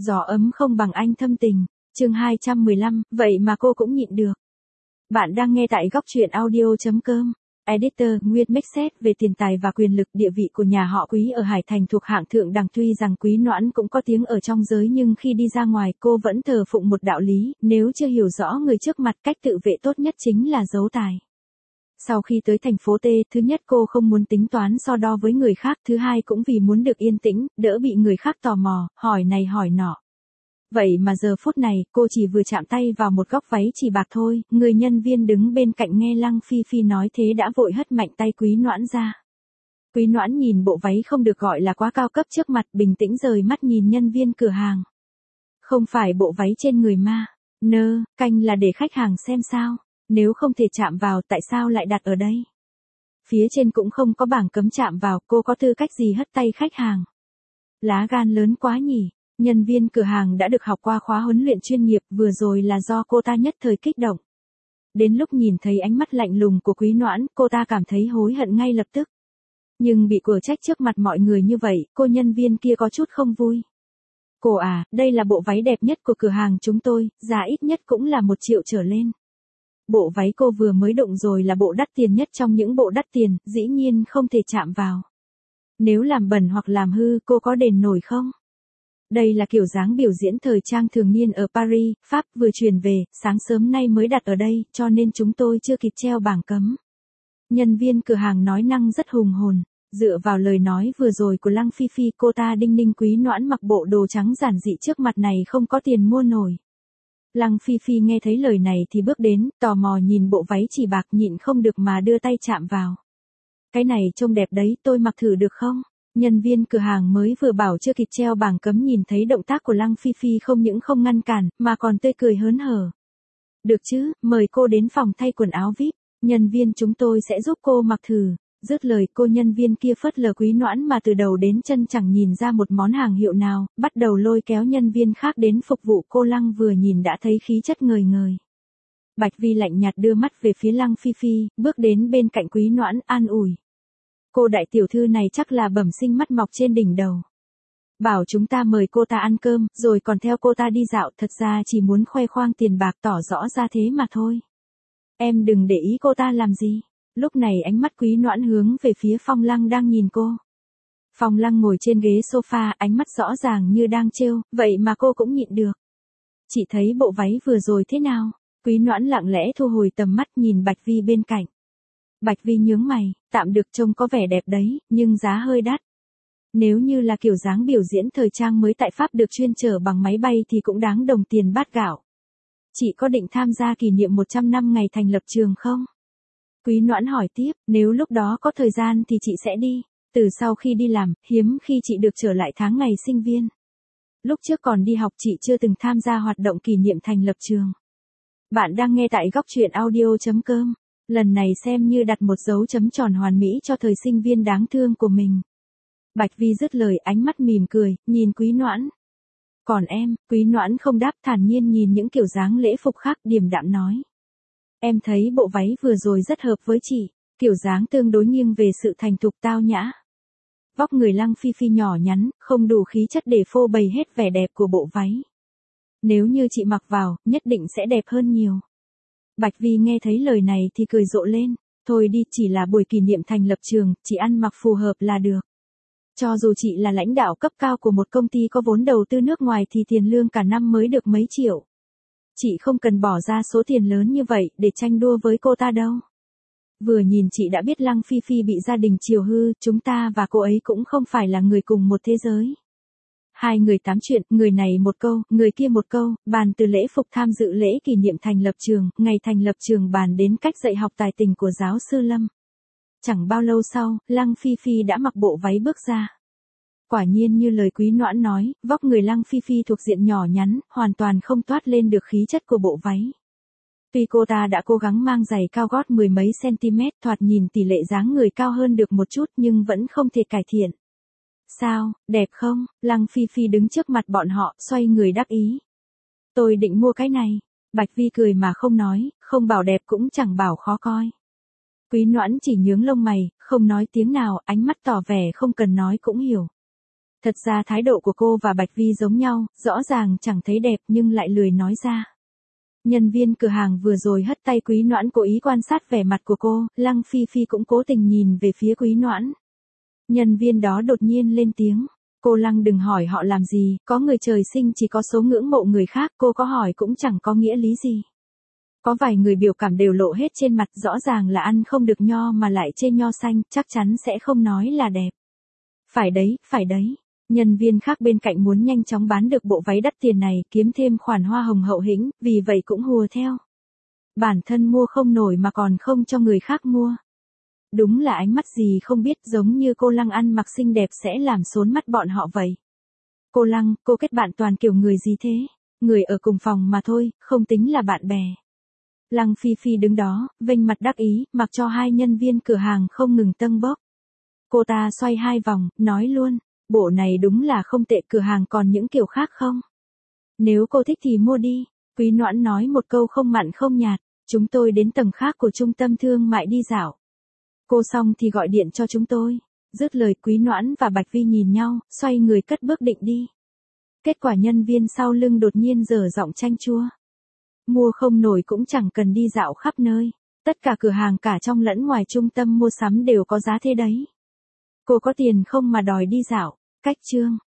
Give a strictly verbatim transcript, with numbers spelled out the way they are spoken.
Gió ấm không bằng anh thâm tình. Chương hai trăm mười lăm, vậy mà cô cũng nhịn được. Bạn đang nghe tại góc truyện audio chấm com. Editor, Nguyên Mexet về tiền tài và quyền lực. Địa vị của nhà họ Quý ở Hải Thành thuộc hạng thượng đẳng, tuy rằng Quý Noãn cũng có tiếng ở trong giới nhưng khi đi ra ngoài cô vẫn thờ phụng một đạo lý, nếu chưa hiểu rõ người trước mặt, cách tự vệ tốt nhất chính là giấu tài. Sau khi tới thành phố T, thứ nhất cô không muốn tính toán so đo với người khác, thứ hai cũng vì muốn được yên tĩnh, đỡ bị người khác tò mò, hỏi này hỏi nọ. Vậy mà giờ phút này, cô chỉ vừa chạm tay vào một góc váy chỉ bạc thôi, người nhân viên đứng bên cạnh nghe Lăng Phi Phi nói thế đã vội hất mạnh tay Quý Noãn ra. Quý Noãn nhìn bộ váy không được gọi là quá cao cấp trước mặt, bình tĩnh rời mắt nhìn nhân viên cửa hàng. Không phải bộ váy trên người ma, nơ, canh là để khách hàng xem sao, nếu không thể chạm vào tại sao lại đặt ở đây. Phía trên cũng không có bảng cấm chạm vào, cô có tư cách gì hất tay khách hàng. Lá gan lớn quá nhỉ. Nhân viên cửa hàng đã được học qua khóa huấn luyện chuyên nghiệp, vừa rồi là do cô ta nhất thời kích động. Đến lúc nhìn thấy ánh mắt lạnh lùng của Quý Noãn, cô ta cảm thấy hối hận ngay lập tức. Nhưng bị quở trách trước mặt mọi người như vậy, cô nhân viên kia có chút không vui. Cô à, đây là bộ váy đẹp nhất của cửa hàng chúng tôi, giá ít nhất cũng là một triệu trở lên. Bộ váy cô vừa mới đụng rồi là bộ đắt tiền nhất trong những bộ đắt tiền, dĩ nhiên không thể chạm vào. Nếu làm bẩn hoặc làm hư, cô có đền nổi không? Đây là kiểu dáng biểu diễn thời trang thường niên ở Paris, Pháp, vừa truyền về, sáng sớm nay mới đặt ở đây, cho nên chúng tôi chưa kịp treo bảng cấm. Nhân viên cửa hàng nói năng rất hùng hồn, dựa vào lời nói vừa rồi của Lăng Phi Phi, cô ta đinh ninh Quý Noãn mặc bộ đồ trắng giản dị trước mặt này không có tiền mua nổi. Lăng Phi Phi nghe thấy lời này thì bước đến, tò mò nhìn bộ váy chỉ bạc, nhịn không được mà đưa tay chạm vào. Cái này trông đẹp đấy, tôi mặc thử được không? Nhân viên cửa hàng mới vừa bảo chưa kịp treo bảng cấm nhìn thấy động tác của Lăng Phi Phi không những không ngăn cản, mà còn tươi cười hớn hở. Được chứ, mời cô đến phòng thay quần áo vi ai pi, nhân viên chúng tôi sẽ giúp cô mặc thử. Dứt lời cô nhân viên kia phớt lờ Quý Noãn mà từ đầu đến chân chẳng nhìn ra một món hàng hiệu nào, bắt đầu lôi kéo nhân viên khác đến phục vụ cô. Lăng vừa nhìn đã thấy khí chất ngời ngời. Bạch Vi lạnh nhạt đưa mắt về phía Lăng Phi Phi, bước đến bên cạnh Quý Noãn an ủi. Cô đại tiểu thư này chắc là bẩm sinh mắt mọc trên đỉnh đầu. Bảo chúng ta mời cô ta ăn cơm, rồi còn theo cô ta đi dạo, thật ra chỉ muốn khoe khoang tiền bạc tỏ rõ ra thế mà thôi. Em đừng để ý cô ta làm gì. Lúc này ánh mắt Quý Noãn hướng về phía Phong Lăng đang nhìn cô. Phong Lăng ngồi trên ghế sofa, ánh mắt rõ ràng như đang trêu, vậy mà cô cũng nhịn được. Chị thấy bộ váy vừa rồi thế nào? Quý Noãn lặng lẽ thu hồi tầm mắt nhìn Bạch Vi bên cạnh. Bạch Vi nhướng mày, tạm được, trông có vẻ đẹp đấy, nhưng giá hơi đắt. Nếu như là kiểu dáng biểu diễn thời trang mới tại Pháp được chuyên chở bằng máy bay thì cũng đáng đồng tiền bát gạo. Chị có định tham gia kỷ niệm một trăm năm ngày thành lập trường không? Quý Noãn hỏi tiếp, nếu lúc đó có thời gian thì chị sẽ đi. Từ sau khi đi làm, hiếm khi chị được trở lại tháng ngày sinh viên. Lúc trước còn đi học chị chưa từng tham gia hoạt động kỷ niệm thành lập trường. Bạn đang nghe tại góc truyện audio chấm com. Lần này xem như đặt một dấu chấm tròn hoàn mỹ cho thời sinh viên đáng thương của mình. Bạch Vi dứt lời, ánh mắt mỉm cười, nhìn Quý Noãn. Còn em, Quý Noãn không đáp, thản nhiên nhìn những kiểu dáng lễ phục khác, điềm đạm nói. Em thấy bộ váy vừa rồi rất hợp với chị, kiểu dáng tương đối nghiêng về sự thành thục tao nhã. Vóc người Lăng Phi Phi nhỏ nhắn, không đủ khí chất để phô bày hết vẻ đẹp của bộ váy. Nếu như chị mặc vào, nhất định sẽ đẹp hơn nhiều. Bạch Vi nghe thấy lời này thì cười rộ lên, thôi đi, chỉ là buổi kỷ niệm thành lập trường, chị ăn mặc phù hợp là được. Cho dù chị là lãnh đạo cấp cao của một công ty có vốn đầu tư nước ngoài thì tiền lương cả năm mới được mấy triệu. Chị không cần bỏ ra số tiền lớn như vậy để tranh đua với cô ta đâu. Vừa nhìn chị đã biết Lăng Phi Phi bị gia đình chiều hư, chúng ta và cô ấy cũng không phải là người cùng một thế giới. Hai người tám chuyện, người này một câu, người kia một câu, bàn từ lễ phục tham dự lễ kỷ niệm thành lập trường, ngày thành lập trường bàn đến cách dạy học tài tình của giáo sư Lâm. Chẳng bao lâu sau, Lăng Phi Phi đã mặc bộ váy bước ra. Quả nhiên như lời Quý Noãn nói, vóc người Lăng Phi Phi thuộc diện nhỏ nhắn, hoàn toàn không toát lên được khí chất của bộ váy. Tuy cô ta đã cố gắng mang giày cao gót mười mấy cm, thoạt nhìn tỷ lệ dáng người cao hơn được một chút nhưng vẫn không thể cải thiện. Sao, đẹp không? Lăng Phi Phi đứng trước mặt bọn họ, xoay người đắc ý. Tôi định mua cái này. Bạch Vi cười mà không nói, không bảo đẹp cũng chẳng bảo khó coi. Quý Noãn chỉ nhướng lông mày, không nói tiếng nào, ánh mắt tỏ vẻ không cần nói cũng hiểu. Thật ra thái độ của cô và Bạch Vi giống nhau, rõ ràng chẳng thấy đẹp nhưng lại lười nói ra. Nhân viên cửa hàng vừa rồi hất tay Quý Noãn cố ý quan sát vẻ mặt của cô, Lăng Phi Phi cũng cố tình nhìn về phía Quý Noãn. Nhân viên đó đột nhiên lên tiếng. Cô Lăng đừng hỏi họ làm gì, có người trời sinh chỉ có số ngưỡng mộ người khác, cô có hỏi cũng chẳng có nghĩa lý gì. Có vài người biểu cảm đều lộ hết trên mặt, rõ ràng là ăn không được nho mà lại chê nho xanh, chắc chắn sẽ không nói là đẹp. Phải đấy, phải đấy. Nhân viên khác bên cạnh muốn nhanh chóng bán được bộ váy đắt tiền này, kiếm thêm khoản hoa hồng hậu hĩnh, vì vậy cũng hùa theo. Bản thân mua không nổi mà còn không cho người khác mua. Đúng là ánh mắt gì không biết, giống như cô Lăng ăn mặc xinh đẹp sẽ làm xốn mắt bọn họ vậy. Cô Lăng, cô kết bạn toàn kiểu người gì thế? Người ở cùng phòng mà thôi, không tính là bạn bè. Lăng Phi Phi đứng đó, vênh mặt đắc ý, mặc cho hai nhân viên cửa hàng không ngừng tâng bốc. Cô ta xoay hai vòng, nói luôn, bộ này đúng là không tệ, cửa hàng còn những kiểu khác không? Nếu cô thích thì mua đi. Quý Noãn nói một câu không mặn không nhạt, chúng tôi đến tầng khác của trung tâm thương mại đi dạo. Cô xong thì gọi điện cho chúng tôi. Dứt lời Quý Noãn và Bạch Vi nhìn nhau, xoay người cất bước định đi. Kết quả nhân viên sau lưng đột nhiên giở giọng chanh chua. Mua không nổi cũng chẳng cần đi dạo khắp nơi. Tất cả cửa hàng cả trong lẫn ngoài trung tâm mua sắm đều có giá thế đấy. Cô có tiền không mà đòi đi dạo. Cách chương.